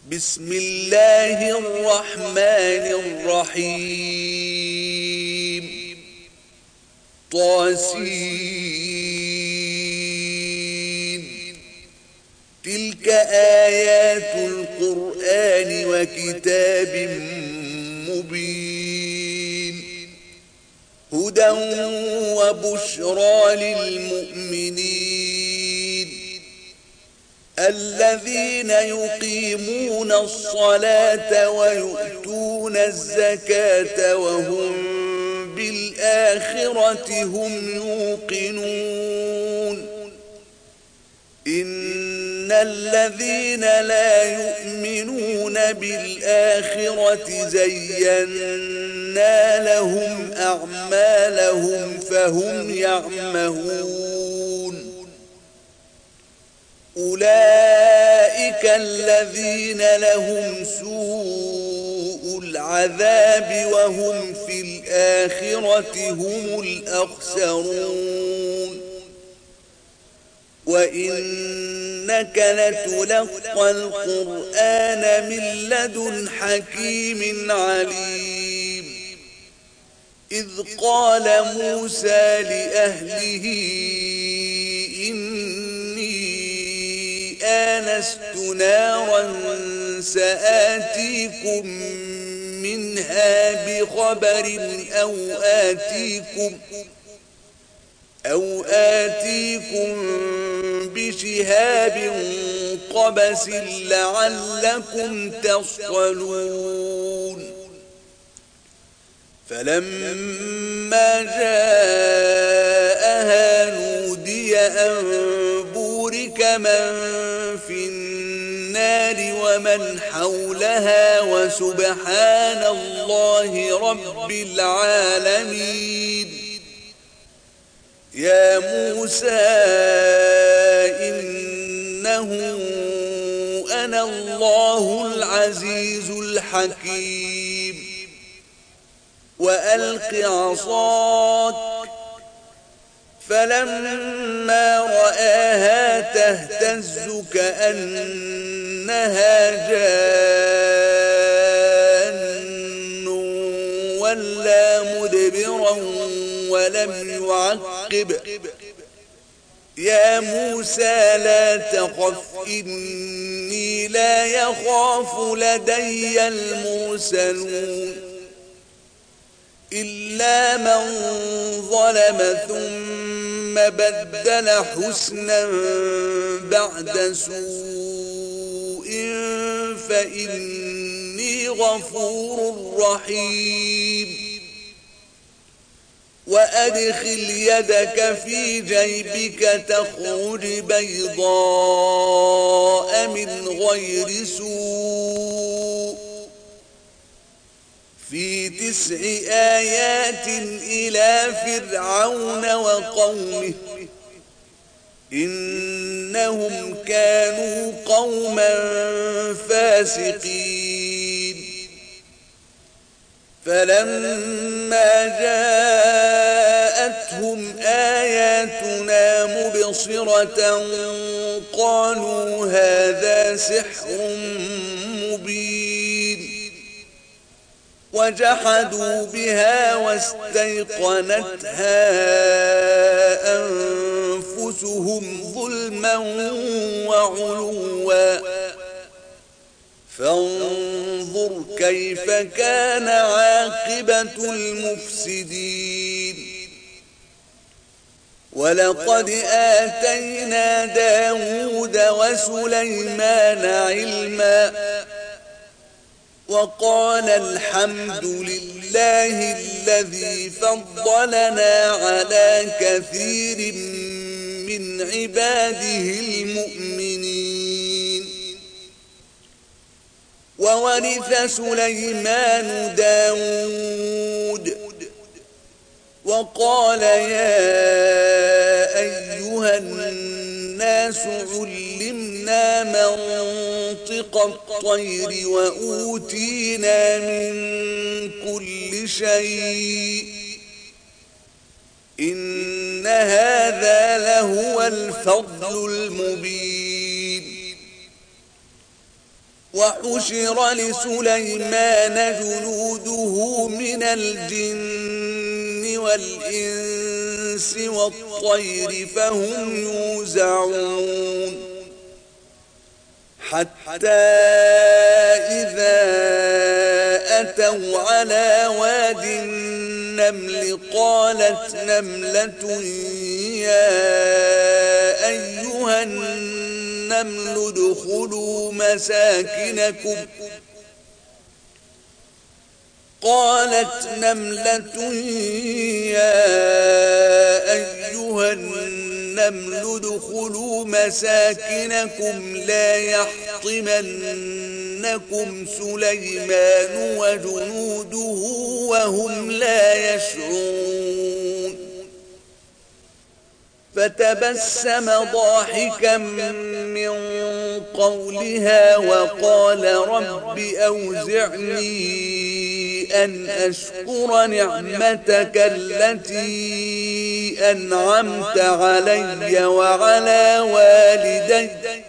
بسم الله الرحمن الرحيم طاسين تلك آيات القرآن وكتاب مبين هدى وبشرى للمؤمنين الذين يقيمون الصلاة ويؤتون الزكاة وهم بالآخرة هم يوقنون إن الذين لا يؤمنون بالآخرة زينا لهم أعمالهم فهم يعمهون أولئك الذين لهم سوء العذاب وهم في الآخرة هم الأخسرون وإنك لتلقى القرآن من لدن حكيم عليم إذ قال موسى لأهله آنست نارا سآتيكم منها بخبر أو آتيكم بشهاب قبس لعلكم تصطلون فلما جاءها نودي أن بورك من في النار ومن حولها وسبحان الله رب العالمين يا موسى إنه أنا الله العزيز الحكيم وألق عصاك فلما رآها تهتز كأنها جان ولا مدبرا ولم يعقب يا موسى لا تخف إني لا يخاف لدي المرسلون إلا من ظلم ثم بدل حسنا بعد سوء فإني غفور رحيم وأدخل يدك في جيبك تخرج بيضاء من غير سوء في 9 آيات إلى فرعون وقومه إنهم كانوا قوما فاسقين فلما جاءتهم آياتنا مبصرة قالوا هذا سحر مبين وجحدوا بها واستيقنتها أنفسهم ظلما وعلوا فانظر كيف كان عاقبة المفسدين ولقد آتينا داود وسليمان علما وقال الحمد لله الذي فضلنا على كثير من عباده المؤمنين وورث سليمان داود وقال يا أيها الناس علمنا منطق الطير وأوتينا من كل شيء إن هذا لهو الفضل المبين وحشر لسليمان جنوده من الجن والإنس والطير فهم يوزعون حتى إذا أتوا على واد النمل قالت نملة يا أيها النمل ادخلوا مساكنكم لا يحطمنكم سليمان وجنوده وهم لا يشعرون فتبسم ضاحكا من قولها وقال رب أوزعني أن أشكر نعمتك التي أنعمت علي وعلى والدي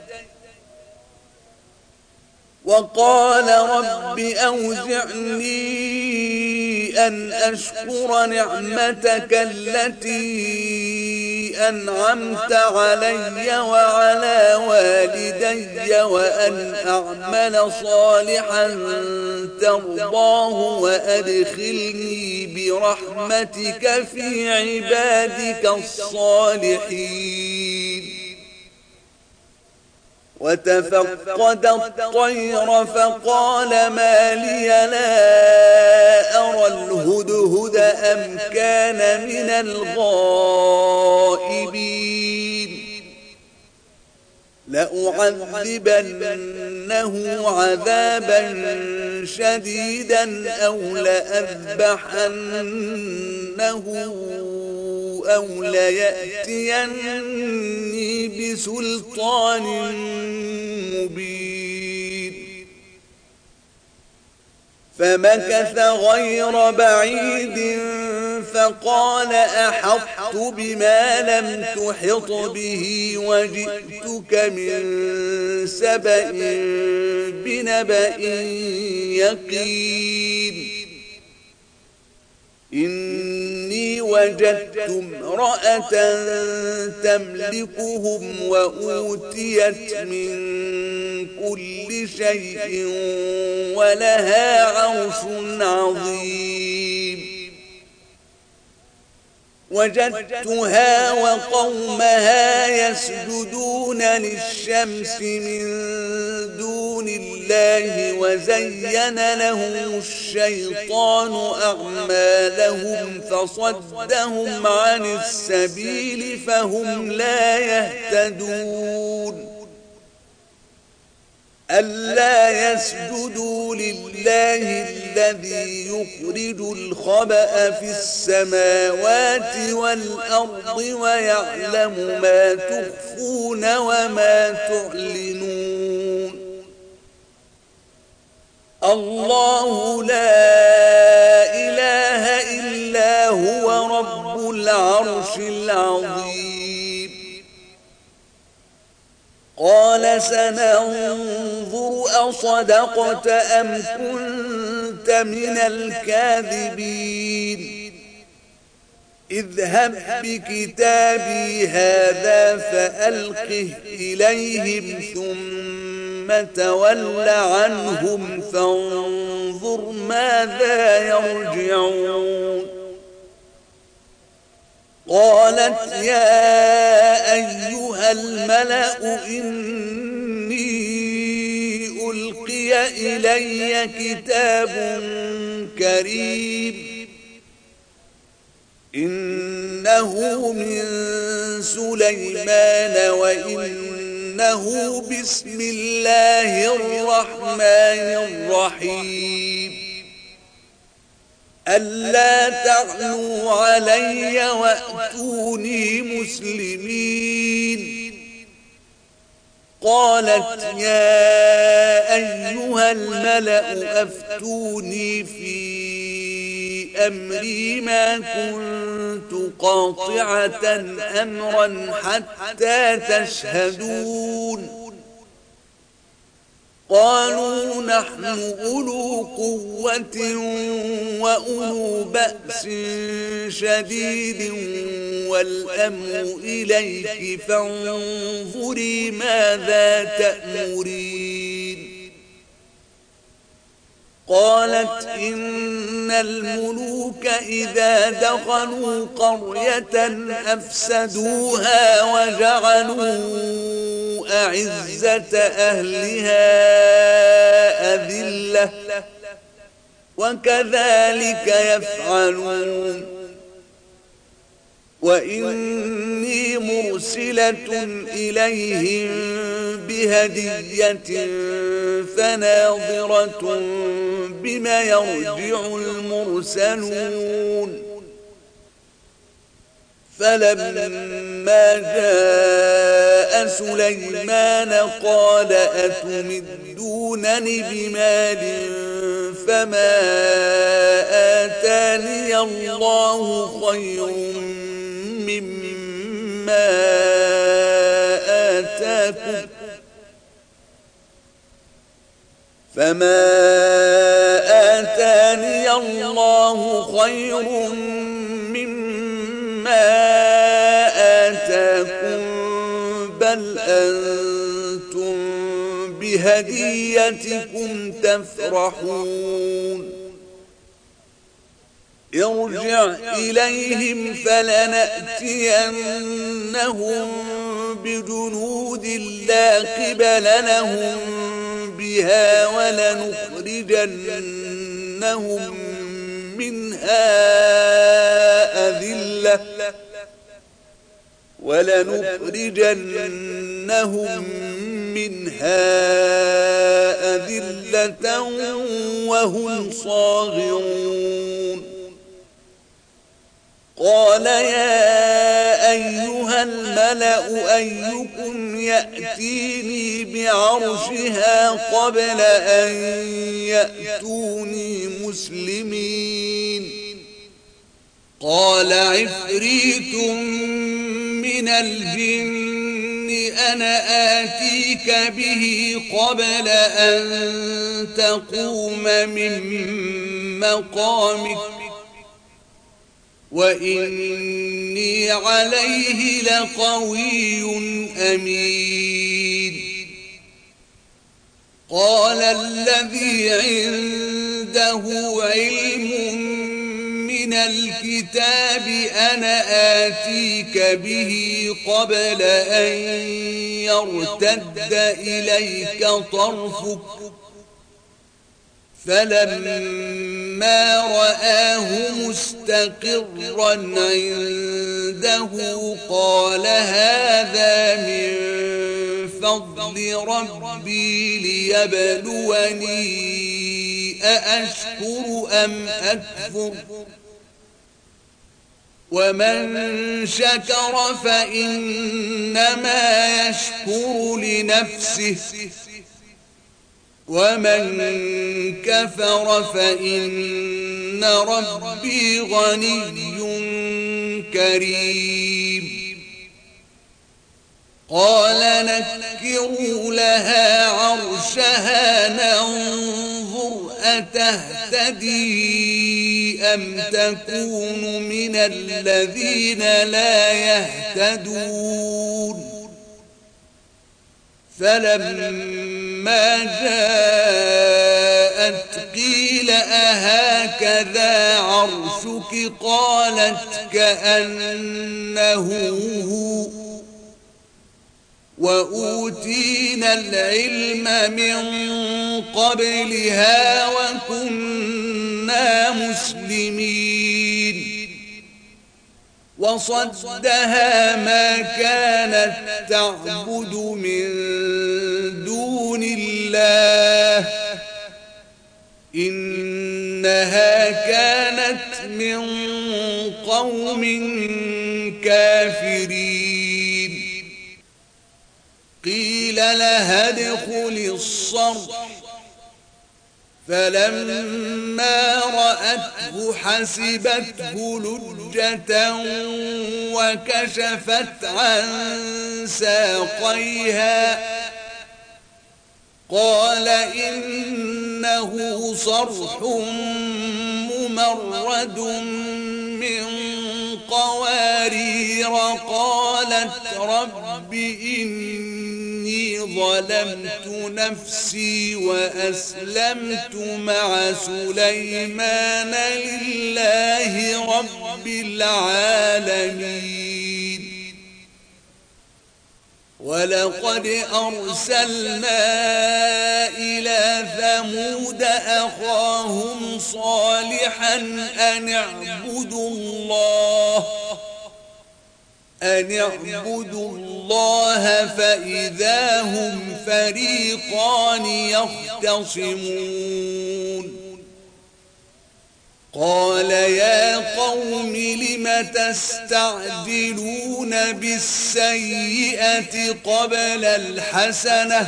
وأن أعمل صالحا ترضاه وأدخلني برحمتك في عبادك الصالحين وتفقد الطير فقال ما لي لا أرى الهدهد أم كان من الغائبين لأعذبنه عذابا شديدا أو لأذبحنه أو ليأتيني بسلطان مبين فمكث غير بعيد فقال أحطت بما لم تحط به وجئتك من سبأ بنبأ يقين إني وجدت امرأة تملكهم وأوتيت من كل شيء ولها عرش عظيم وجدتها وقومها يسجدون للشمس من دون الله وزين لهم الشيطان أعمالهم فصدهم عن السبيل فهم لا يهتدون ألا يسجدوا لله الذي يخرج الخبأ في السماوات والأرض ويعلم ما تخفون وما تعلنون الله لا إله إلا هو رب العرش العظيم قال سننظر أصدقت أم كنت من الكاذبين اذهب بكتابي هذا فألقه إليهم ثم تول عنهم فانظر ماذا يرجعون قالت يا أيها الملأ إني ألقي إلي كتاب كريم إنه من سليمان وإنه بسم الله الرحمن الرحيم ألا تعلوا علي وأتوني مسلمين قالت يا أيها الملأ أفتوني في أمري ما كنت قاطعة أمرا حتى تشهدون قالوا نحن أولو قوة وأولو بأس شديد والأمر إليك فانظري ماذا تأمرين قالت إن الملوك إذا دخلوا قرية أفسدوها وجعلوا أعزة أهلها أذلة وكذلك يفعلون وإني مرسلة إليهم بهدية فناظرة بما يرجع المرسلون فلما جاء سليمان قال أتمدونني بمال فما آتاني الله خير مما آتاكم فما آتاني الله خير مما آتاكم بل أنتم بهديتكم تفرحون ارجع إليهم فلنأتينهم بجنود لا قبل لهم بها ولنخرجنهم منها أذلة وهم صاغرون قال يا أيها الملأ أيكم يأتيني بعرشها قبل أن يأتوني مسلمين قال عفريت من الجن أنا آتيك به قبل أن تقوم من مقامك وإني عليه لقوي أمين قال الذي عنده علم من الكتاب أنا آتيك به قبل أن يرتد إليك طرفك فلما رآه مستقرا عنده قال هذا من فضل ربي ليبلوني أأشكر أم أكفر ومن شكر فإنما يشكر لنفسه ومن كفر فإن ربي غني كريم قال نكروا لها عرشها ننظر أتهتدي أم تكون من الذين لا يهتدون فلما جاءت قيل أهكذا عرشك قالت كأنه هو وأوتينا العلم من قبلها وكنا مسلمين وصدها ما كانت تعبد من دون الله إنها كانت من قوم كافرين قيل لها ادخل الصرح فلما رأته حسبته لجة وكشفت عن ساقيها قال إنه صرح ممرد من قوارير قالت رب إني ظلمت نفسي وأسلمت مع سليمان لله رب العالمين ولقد أرسلنا إلى ثمود أخاهم صالحا أن اعبدوا الله فإذا هم فريقان يختصمون قال يا قوم لم تستعجلون بالسيئة قبل الحسنة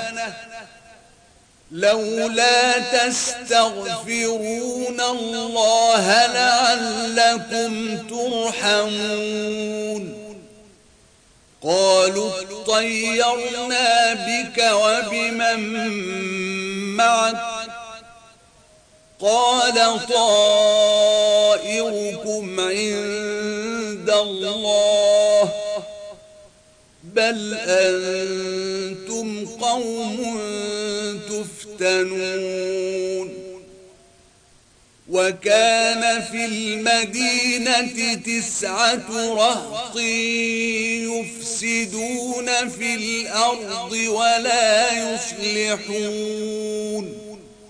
لولا تستغفرون الله لعلكم ترحمون قالوا اطيرنا بك وبمن معك قال طائركم عند الله بل أنتم قوم تفتنون وكان في المدينة 9 رهط يفسدون في الأرض ولا يصلحون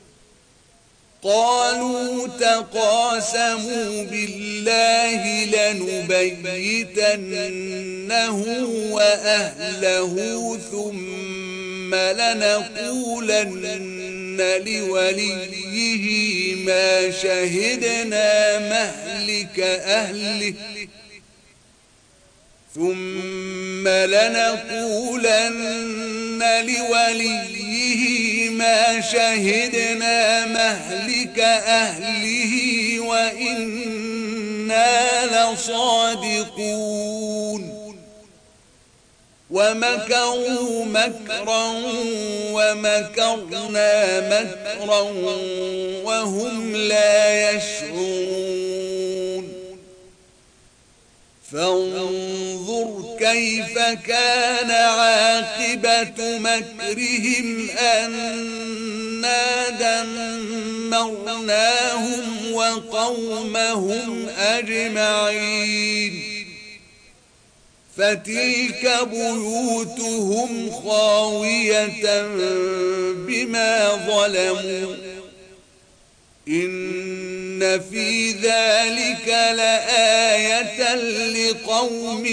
قالوا تقاسموا بالله لنبيتنه وأهله ثم لنقولن لوليه ما شهدنا مهلك أهله ما شهدنا مهلك أهله وإنا لصادقون ومكروا مكرا ومكرنا مكرا وهم لا يشعرون فانظر كيف كان عاقبة مكرهم أنا دمرناهم وقومهم أجمعين فتلك بيوتهم خاوية بما ظلموا إن في ذلك لآية لقوم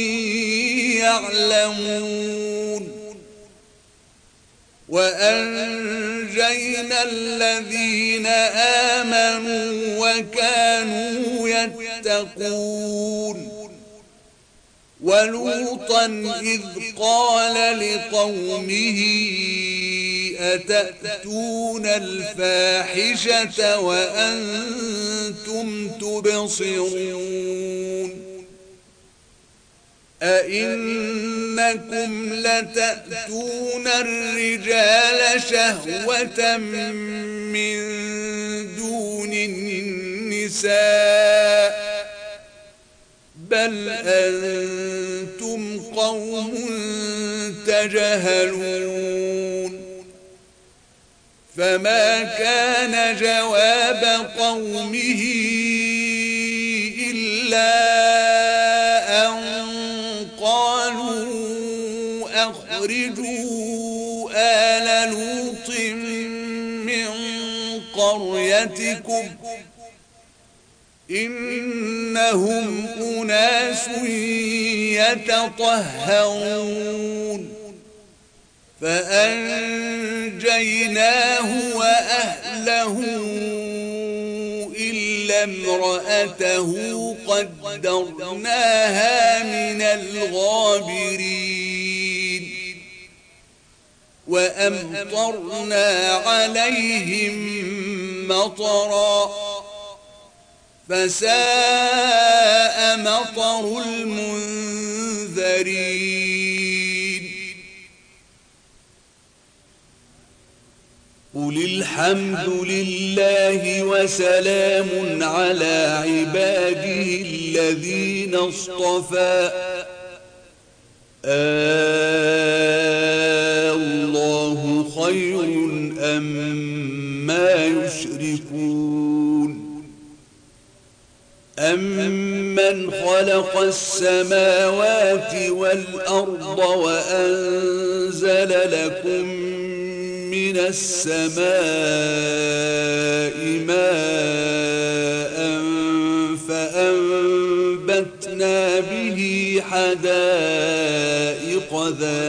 يعلمون وأنجينا الذين آمنوا وكانوا يتقون ولوطا إذ قال لقومه أتأتون الفاحشة وأنتم تبصرون أئنكم لتأتون الرجال شهوة من دون النساء بل أنتم قوم تجهلون فما كان جواب قومه إلا أن قالوا أخرجوا آل لوط من قريتكم إنهم أناس يتطهرون فأنجيناه وأهله إلا امرأته قدرناها من الغابرين وأمطرنا عليهم مطرا فساء مطر المنذرين. قل الحمد لله وسلام على عباده الذين اصطفى الله خير أما يشركون أمن خلق السماوات والأرض وأنزل لكم من السماء ماء فأنبتنا به حدائق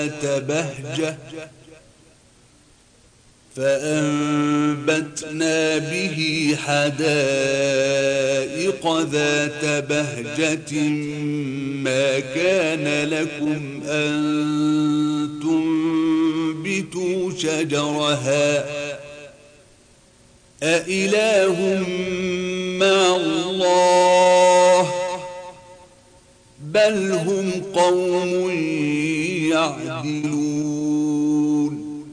ذات بهجة ما كان لكم أن تنبتوا شجرها أإله مع الله بل هم قوم يعدلون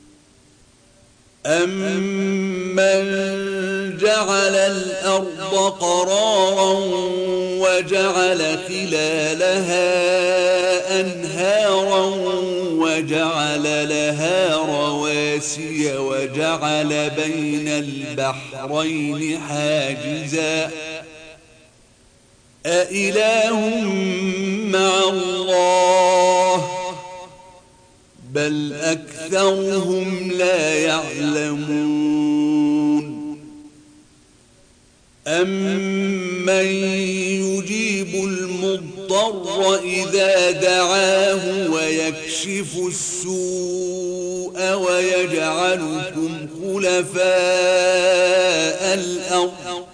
أمن جعل الأرض قرارا وجعل خلالها أنهارا وجعل لها رواسي وجعل بين البحرين حاجزا أإله مع الله بل أكثرهم لا يعلمون أمن يجيب المضطر إذا دعاه ويكشف السوء ويجعلكم خلفاء الأرض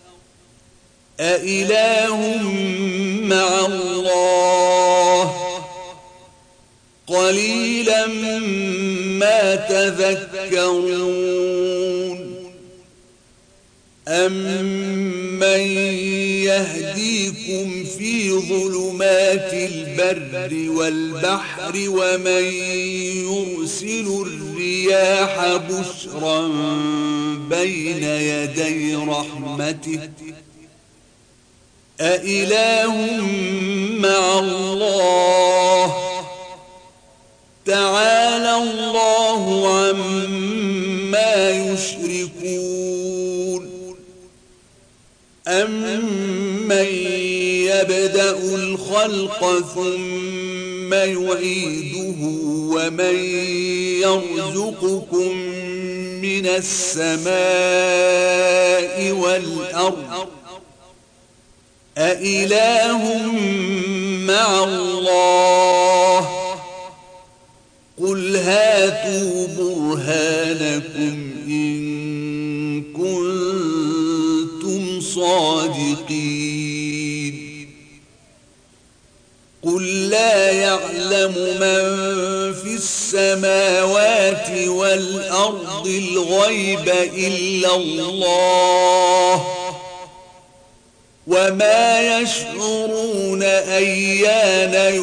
أإله مع الله قليلا ما تذكرون أمن يهديكم في ظلمات البر والبحر ومن يرسل الرياح بشرا بين يدي رحمته أإله مع الله تعالى الله عما يشركون أمن يبدأ الخلق ثم يعيده ومن يرزقكم من السماء والأرض أإله مع الله قل هاتوا برهانكم إن كنتم صادقين قل لا يعلم من في السماوات والأرض الغيب إلا الله وما يشعرون أيان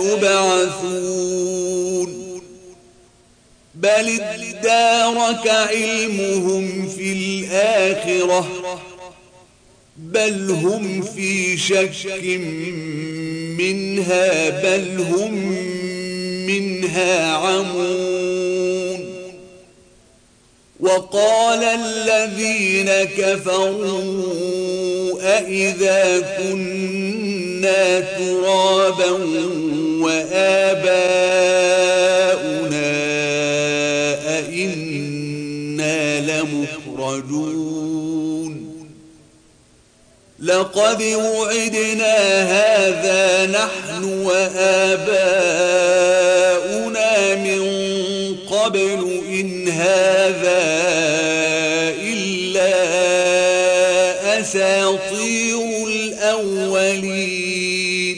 يبعثون بل ادارك علمهم في الآخرة بل هم في شك منها بل هم منها عمون وقال الذين كفروا أإذا كنا ترابا وآباؤنا أئنا لمخرجون لقد وعدنا هذا نحن وآباؤنا من قبل إن هذا إلا أساطير الأولين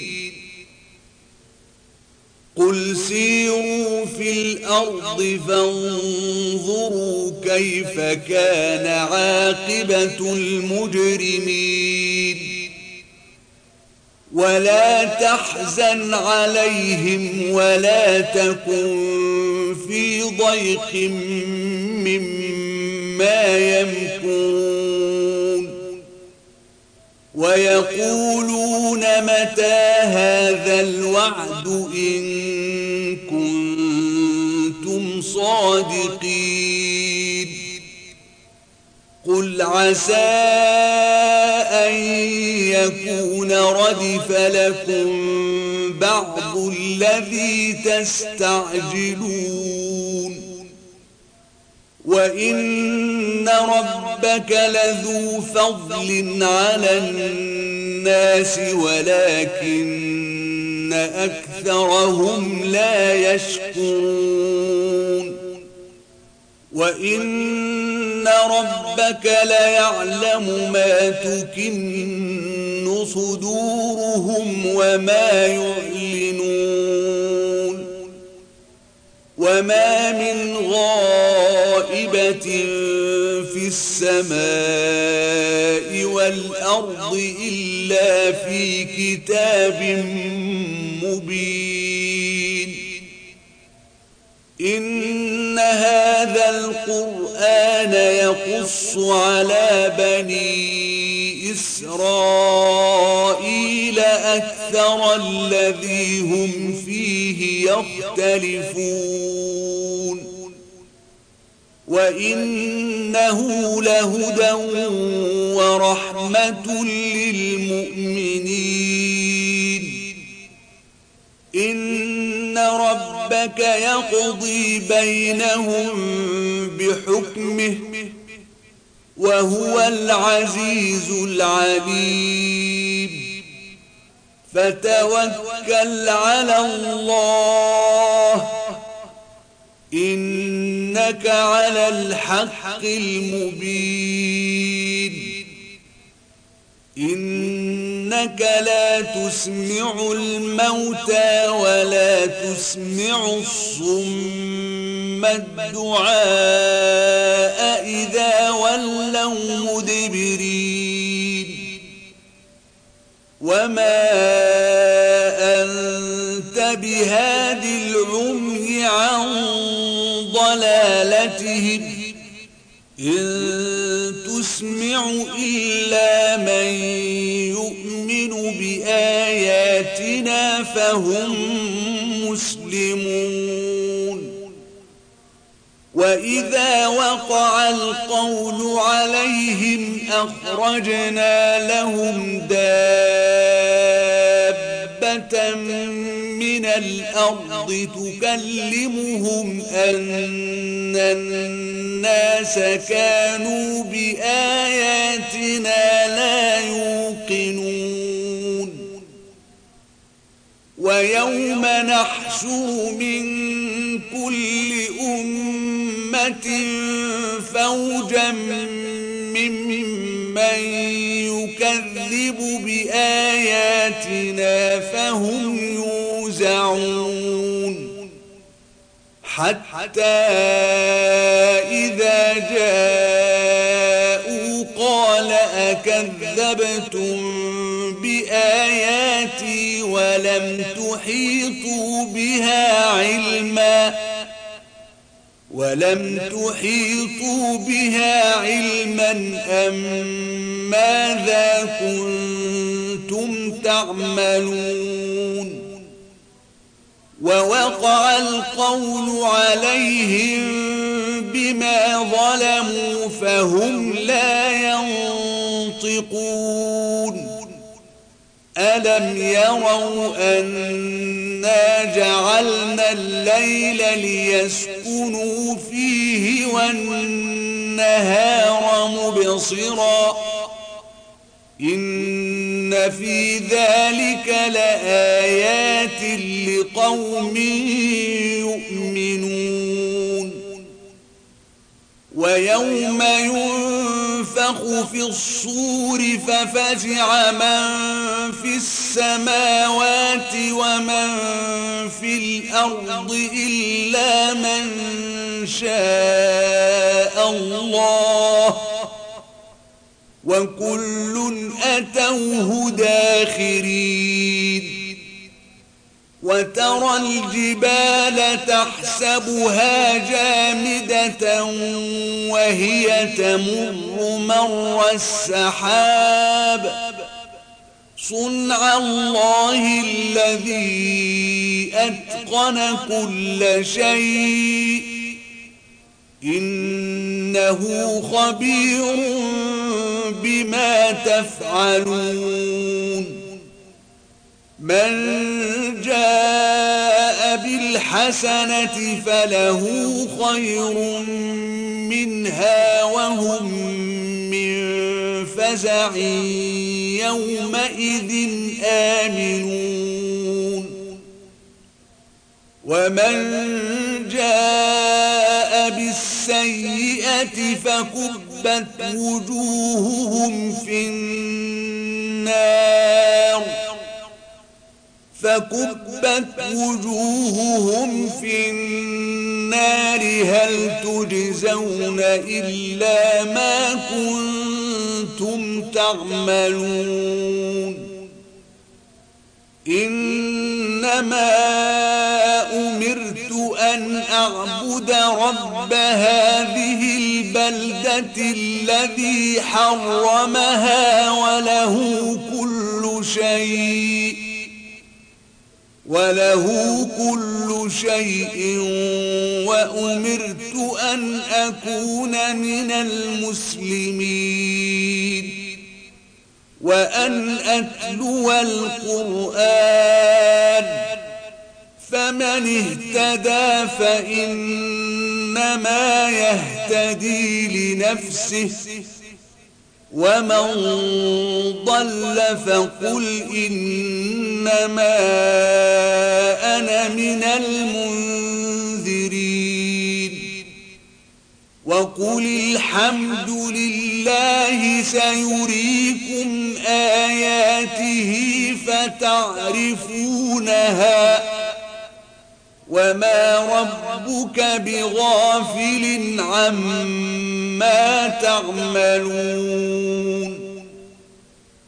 قل سيروا في الأرض فانظروا كيف كان عاقبة المجرمين ولا تحزن عليهم ولا تكن في ضيق مما ما يمكرون ويقولون متى هذا الوعد إن كنتم صادقين قل عسى أن يكون ردف لكم بعض الذي تستعجلون وإن ربك لذو فضل على الناس ولكن أكثرهم لا يشكرون وإن ربك ليعلم ما تكن صدورهم وما يعلنون وما من غائبة في السماء والأرض إلا في كتاب مبين إن هذا القرآن يقص على بني إسرائيل أكثر الذي هم فيه يختلفون وإنه لهدى ورحمة للمؤمنين إن ربك يقضي بينهم بحكمه وهو العزيز العليم فتوكل على الله إنك على الحق المبين إنك لا تسمع الموتى ولا تسمع الصم الدعاء إذا ولوا مدبرين وما أنت بهاد العمي عن ضلالتهم إن تسمع إلا من يؤمن بآياتنا فهم مسلمون وإذا وقع القول عليهم أخرجنا لهم دابة من الأرض تكلمهم أن الناس كانوا بآياتنا لا يوقنون ويوم نحشر من كل أمة فوجا ممن يكذب بآياتنا فهم يوزعون حتى إذا جاءوا قال أكذبتم بآياتي ولم تحيطوا بها علما أم ماذا كنتم تعملون ووقع القول عليهم بما ظلموا فهم لا ينطقون ألم يروا أنا جعلنا الليل ليسكنوا فيه والنهار مبصرا إن في ذلك لآيات لقوم يؤمنون ويوم ينفخ في الصور ففزع من في السماوات ومن في الأرض إلا من شاء الله وكل أتوه داخرين وترى الجبال تحسبها جامدة وهي تمر مر السحاب صنع الله الذي أتقن كل شيء إنه خبير بما تفعلون من جاء بالحسنة فله خير منها وهم من فزع يومئذ آمنون ومن جاء بالسيئة فكبت وجوههم في النار هل تجزون إلا ما كنتم تعملون إنما أمرت أن أعبد رب هذه البلدة الذي حرمها وله كل شيء وأمرت أن أكون من المسلمين وأن أتلو القرآن فمن اهتدى فإنما يهتدي لنفسه ومن ضل فقل إنما أنا من المنذرين وقل الحمد لله سيريكم آياته فتعرفونها وما ربك بغافل عما تعملون